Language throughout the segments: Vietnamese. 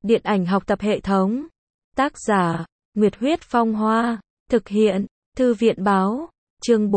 Điện ảnh học tập hệ thống. Tác giả, Nguyệt Huyết Phong Hoa. Thực hiện, Thư viện Báo. Chương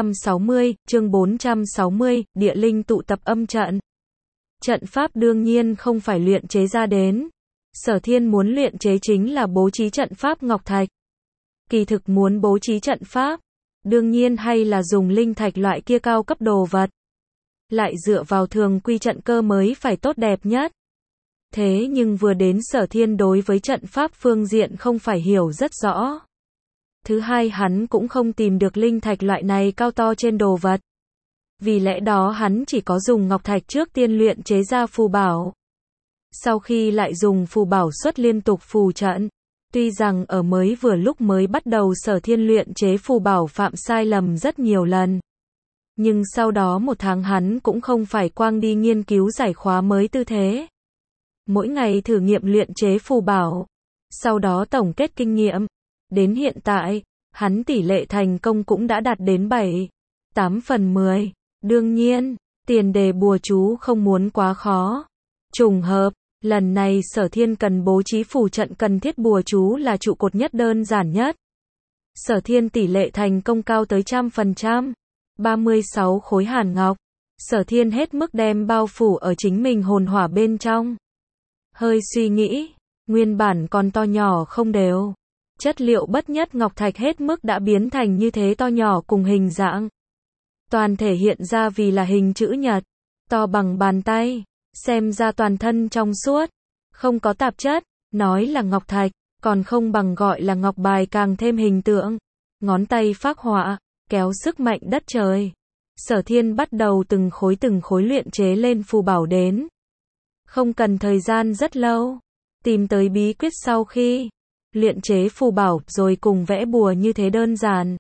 460, Địa linh tụ tập âm trận. Trận pháp đương nhiên không phải luyện chế ra đến. Sở Thiên muốn luyện chế chính là bố trí trận pháp ngọc thạch. Kỳ thực muốn bố trí trận pháp, đương nhiên hay là dùng linh thạch loại kia cao cấp đồ vật. Lại dựa vào thường quy trận cơ mới phải tốt đẹp nhất. Thế nhưng vừa đến Sở Thiên đối với trận pháp phương diện không phải hiểu rất rõ. Thứ hai hắn cũng không tìm được linh thạch loại này cao to trên đồ vật. Vì lẽ đó hắn chỉ có dùng ngọc thạch trước tiên luyện chế ra phù bảo. Sau khi lại dùng phù bảo xuất liên tục phù trận. Tuy rằng ở lúc mới bắt đầu Sở Thiên luyện chế phù bảo phạm sai lầm rất nhiều lần. Nhưng sau đó một tháng hắn cũng không phải quang đi nghiên cứu giải khóa mới tư thế. Mỗi ngày thử nghiệm luyện chế phù bảo. Sau đó tổng kết kinh nghiệm. Đến hiện tại, hắn tỷ lệ thành công cũng đã đạt đến 7-8 phần 10. Đương nhiên, tiền đề bùa chú không muốn quá khó. Trùng hợp, lần này Sở Thiên cần bố trí phù trận cần thiết bùa chú là trụ cột nhất đơn giản nhất. Sở Thiên tỷ lệ thành công cao tới 100%. 36 khối hàn ngọc. Sở Thiên hết mức đem bao phủ ở chính mình hồn hỏa bên trong. Hơi suy nghĩ, nguyên bản còn to nhỏ không đều. Chất liệu bất nhất ngọc thạch hết mức đã biến thành như thế to nhỏ cùng hình dạng. Toàn thể hiện ra vì là hình chữ nhật, to bằng bàn tay, xem ra toàn thân trong suốt, không có tạp chất, nói là ngọc thạch, còn không bằng gọi là ngọc bài càng thêm hình tượng. Ngón tay phác họa, kéo sức mạnh đất trời. Sở Thiên bắt đầu từng khối luyện chế lên phù bảo đến. Không cần thời gian rất lâu, tìm tới bí quyết sau khi luyện chế phù bảo rồi cùng vẽ bùa như thế đơn giản.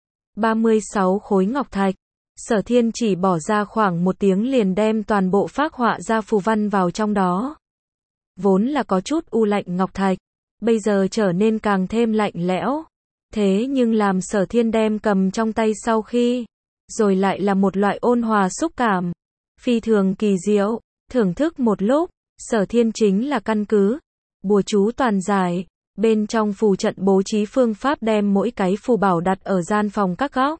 36 khối ngọc thạch. Sở Thiên chỉ bỏ ra khoảng 1 tiếng liền đem toàn bộ phác họa ra phù văn vào trong đó. Vốn là có chút u lạnh ngọc thạch, bây giờ trở nên càng thêm lạnh lẽo. Thế nhưng làm Sở Thiên đem cầm trong tay sau khi, rồi lại là một loại ôn hòa xúc cảm. Phi thường kỳ diệu, thưởng thức một lúc, Sở Thiên chính là căn cứ. Bùa chú toàn giải, bên trong phù trận bố trí phương pháp đem mỗi cái phù bảo đặt ở gian phòng các góc.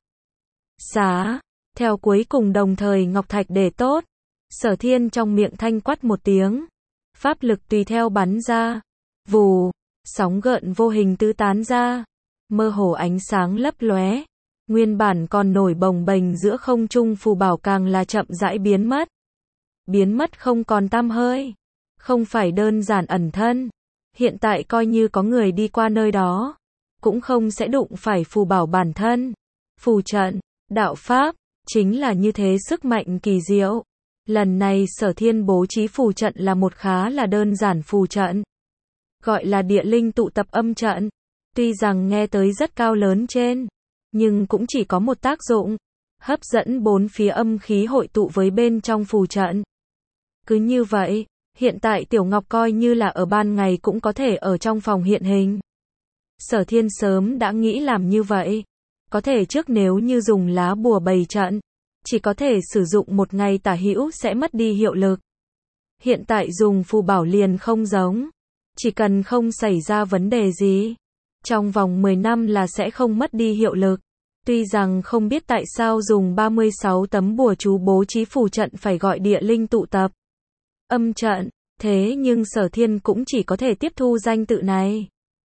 Giá, theo cuối cùng đồng thời ngọc thạch để tốt. Sở Thiên trong miệng thanh quát một tiếng. Pháp lực tùy theo bắn ra. Vù, sóng gợn vô hình tứ tán ra. Mơ hồ ánh sáng lấp lóe. Nguyên bản còn nổi bồng bềnh giữa không trung phù bảo càng là chậm rãi biến mất. Biến mất không còn tăm hơi. Không phải đơn giản ẩn thân. Hiện tại coi như có người đi qua nơi đó, cũng không sẽ đụng phải phù bảo bản thân. Phù trận, đạo pháp, chính là như thế sức mạnh kỳ diệu. Lần này Sở Thiên bố trí phù trận là một khá là đơn giản phù trận. Gọi là địa linh tụ tập âm trận. Tuy rằng nghe tới rất cao lớn trên, nhưng cũng chỉ có một tác dụng. Hấp dẫn 4 phía âm khí hội tụ với bên trong phù trận. Cứ như vậy, hiện tại Tiểu Ngọc coi như là ở ban ngày cũng có thể ở trong phòng hiện hình. Sở Thiên sớm đã nghĩ làm như vậy. Có thể trước nếu như dùng lá bùa bày trận, chỉ có thể sử dụng 1 ngày tả hữu sẽ mất đi hiệu lực. Hiện tại dùng phù bảo liền không giống. Chỉ cần không xảy ra vấn đề gì, trong vòng 10 năm là sẽ không mất đi hiệu lực. Tuy rằng không biết tại sao dùng 36 tấm bùa chú bố trí phù trận phải gọi địa linh tụ tập âm trận, thế nhưng Sở Thiên cũng chỉ có thể tiếp thu danh tự này.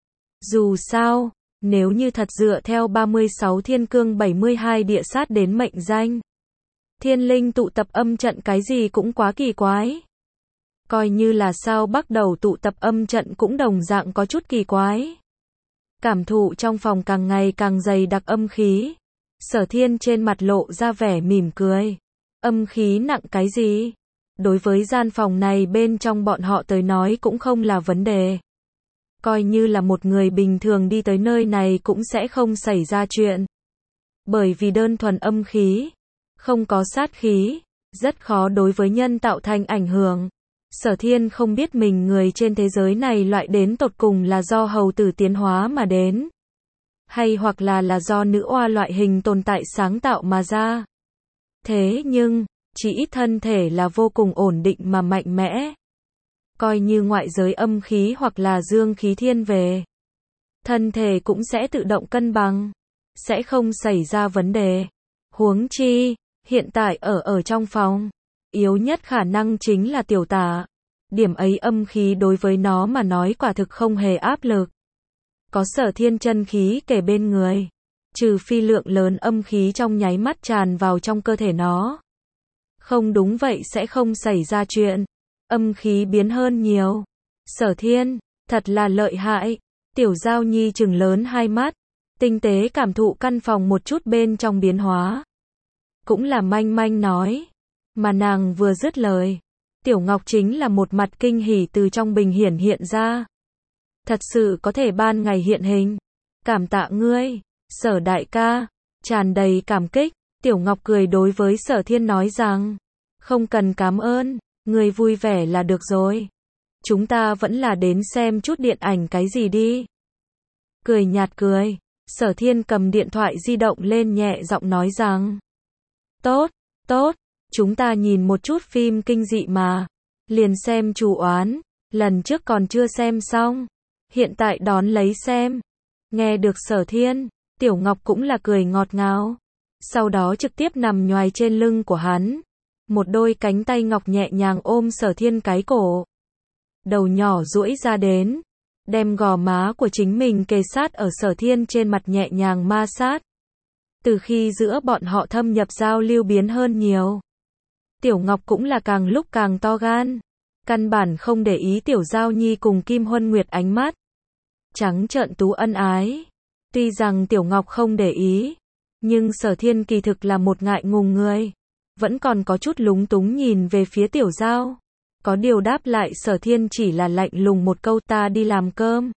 Dù sao, nếu như thật dựa theo 36 thiên cương 72 địa sát đến mệnh danh, thiên linh tụ tập âm trận cái gì cũng quá kỳ quái. Coi như là sao bắt đầu tụ tập âm trận cũng đồng dạng có chút kỳ quái. Cảm thụ trong phòng càng ngày càng dày đặc âm khí. Sở Thiên trên mặt lộ ra vẻ mỉm cười. Âm khí nặng cái gì? Đối với gian phòng này bên trong bọn họ tới nói cũng không là vấn đề. Coi như là một người bình thường đi tới nơi này cũng sẽ không xảy ra chuyện. Bởi vì đơn thuần âm khí, không có sát khí, rất khó đối với nhân tạo thành ảnh hưởng. Sở Thiên không biết mình người trên thế giới này loại đến tột cùng là do hầu tử tiến hóa mà đến, hay hoặc là do nữ oa loại hình tồn tại sáng tạo mà ra. Thế nhưng, chỉ ít thân thể là vô cùng ổn định mà mạnh mẽ. coi như ngoại giới âm khí hoặc là dương khí thiên về. Thân thể cũng sẽ tự động cân bằng, sẽ không xảy ra vấn đề. Huống chi, hiện tại ở trong phòng, yếu nhất khả năng chính là tiểu tả. Điểm ấy âm khí đối với nó mà nói quả thực không hề áp lực. Có Sở Thiên chân khí kề bên người, trừ phi lượng lớn âm khí trong nháy mắt tràn vào trong cơ thể nó. Không đúng vậy sẽ không xảy ra chuyện. Âm khí biến hơn nhiều. Sở Thiên, thật là lợi hại. Tiểu Giao Nhi trừng lớn hai mắt, tinh tế cảm thụ căn phòng một chút bên trong biến hóa. Cũng là manh manh nói. Mà nàng vừa dứt lời, Tiểu Ngọc chính là một mặt kinh hỉ từ trong bình hiển hiện ra. Thật sự có thể ban ngày hiện hình. Cảm tạ ngươi, Sở đại ca. Tràn đầy cảm kích, Tiểu Ngọc cười đối với Sở Thiên nói rằng, không cần cảm ơn, ngươi vui vẻ là được rồi. Chúng ta vẫn là đến xem chút điện ảnh cái gì đi. Cười nhạt cười, Sở Thiên cầm điện thoại di động lên nhẹ giọng nói rằng, tốt, tốt, chúng ta nhìn một chút phim kinh dị mà. Liền xem Trù Oán, lần trước còn chưa xem xong, hiện tại đón lấy xem. Nghe được Sở Thiên, Tiểu Ngọc cũng là cười ngọt ngào, sau đó trực tiếp nằm nhoài trên lưng của hắn. Một đôi cánh tay ngọc nhẹ nhàng ôm Sở Thiên cái cổ. Đầu nhỏ duỗi ra đến, đem gò má của chính mình kề sát ở Sở Thiên trên mặt nhẹ nhàng ma sát. Từ khi giữa bọn họ thâm nhập giao lưu biến hơn nhiều, Tiểu Ngọc cũng là càng lúc càng to gan, căn bản không để ý Tiểu Giao Nhi cùng Kim Huân Nguyệt ánh mắt trắng trợn tú ân ái. Tuy rằng Tiểu Ngọc không để ý, nhưng Sở Thiên kỳ thực là một ngại ngùng người, vẫn còn có chút lúng túng nhìn về phía Tiểu Giao. Có điều đáp lại Sở Thiên chỉ là lạnh lùng một câu, ta đi làm cơm.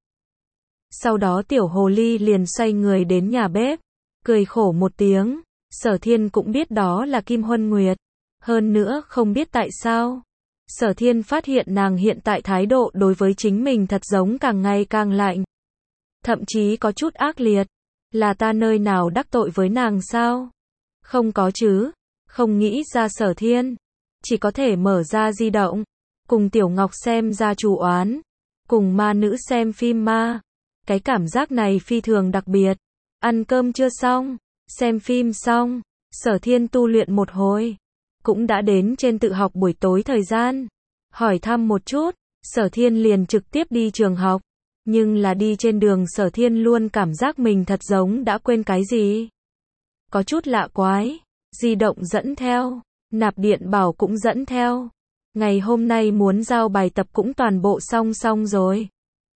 Sau đó Tiểu Hồ Ly liền xoay người đến nhà bếp, cười khổ một tiếng. Sở Thiên cũng biết đó là Kim Huân Nguyệt. Hơn nữa không biết tại sao, Sở Thiên phát hiện nàng hiện tại thái độ đối với chính mình thật giống càng ngày càng lạnh. Thậm chí có chút ác liệt. Là ta nơi nào đắc tội với nàng sao? Không có chứ. Không nghĩ ra Sở Thiên. Chỉ có thể mở ra di động, cùng Tiểu Ngọc xem ra Trù Oán, cùng ma nữ xem phim ma. Cái cảm giác này phi thường đặc biệt. Ăn cơm chưa xong, xem phim xong, Sở Thiên tu luyện một hồi, cũng đã đến trên tự học buổi tối thời gian. Hỏi thăm một chút, Sở Thiên liền trực tiếp đi trường học. Nhưng là đi trên đường Sở Thiên luôn cảm giác mình thật giống đã quên cái gì. Có chút lạ quái. Di động dẫn theo, nạp điện bảo cũng dẫn theo. Ngày hôm nay muốn giao bài tập cũng toàn bộ xong rồi.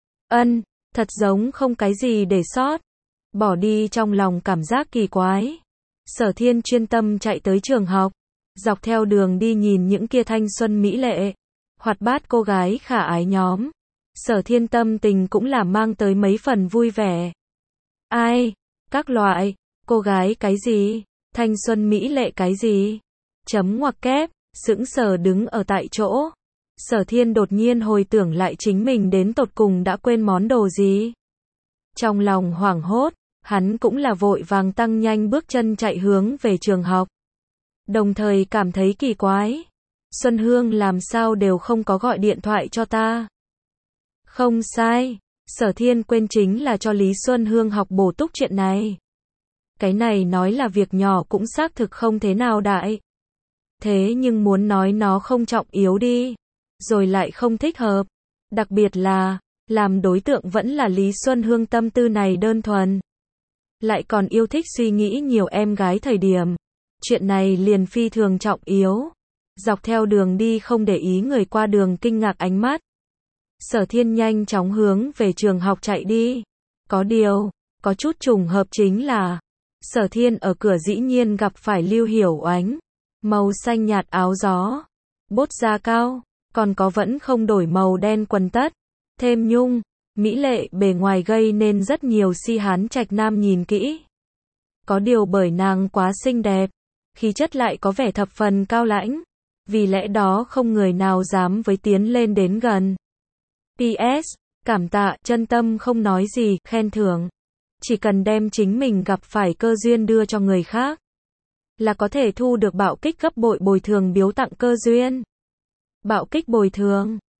Thật giống không cái gì để sót. Bỏ đi trong lòng cảm giác kỳ quái. Sở Thiên chuyên tâm chạy tới trường học. Dọc theo đường đi nhìn những kia thanh xuân mỹ lệ, hoạt bát cô gái khả ái nhóm. Sở Thiên tâm tình cũng là mang tới mấy phần vui vẻ. Ai? Các loại, cô gái cái gì? Thanh xuân mỹ lệ cái gì? Chấm ngoặc kép, sững sờ đứng ở tại chỗ. Sở Thiên đột nhiên hồi tưởng lại chính mình đến tột cùng đã quên món đồ gì. Trong lòng hoảng hốt, hắn cũng là vội vàng tăng nhanh bước chân chạy hướng về trường học. Đồng thời cảm thấy kỳ quái. Xuân Hương làm sao đều không có gọi điện thoại cho ta. Không sai, Sở Thiên quên chính là cho Lý Xuân Hương học bổ túc chuyện này. Cái này nói là việc nhỏ cũng xác thực không thế nào đại. Thế nhưng muốn nói nó không trọng yếu đi, rồi lại không thích hợp. Đặc biệt là, làm đối tượng vẫn là Lý Xuân Hương tâm tư này đơn thuần. Lại còn yêu thích suy nghĩ nhiều em gái thời điểm. Chuyện này liền phi thường trọng yếu. Dọc theo đường đi không để ý người qua đường kinh ngạc ánh mắt. Sở Thiên nhanh chóng hướng về trường học chạy đi. Có điều, có chút trùng hợp chính là, Sở Thiên ở cửa dĩ nhiên gặp phải Lưu Hiểu Oánh. Màu xanh nhạt áo gió, bốt da cao, còn có vẫn không đổi màu đen quần tất. Thêm nhung, mỹ lệ bề ngoài gây nên rất nhiều si hán trạch nam nhìn kỹ. Có điều bởi nàng quá xinh đẹp, khí chất lại có vẻ thập phần cao lãnh. Vì lẽ đó không người nào dám với tiến lên đến gần. PS, cảm tạ, chân tâm không nói gì, khen thưởng. Chỉ cần đem chính mình gặp phải cơ duyên đưa cho người khác, là có thể thu được bạo kích gấp bội bồi thường biếu tặng cơ duyên. Bạo kích bồi thường.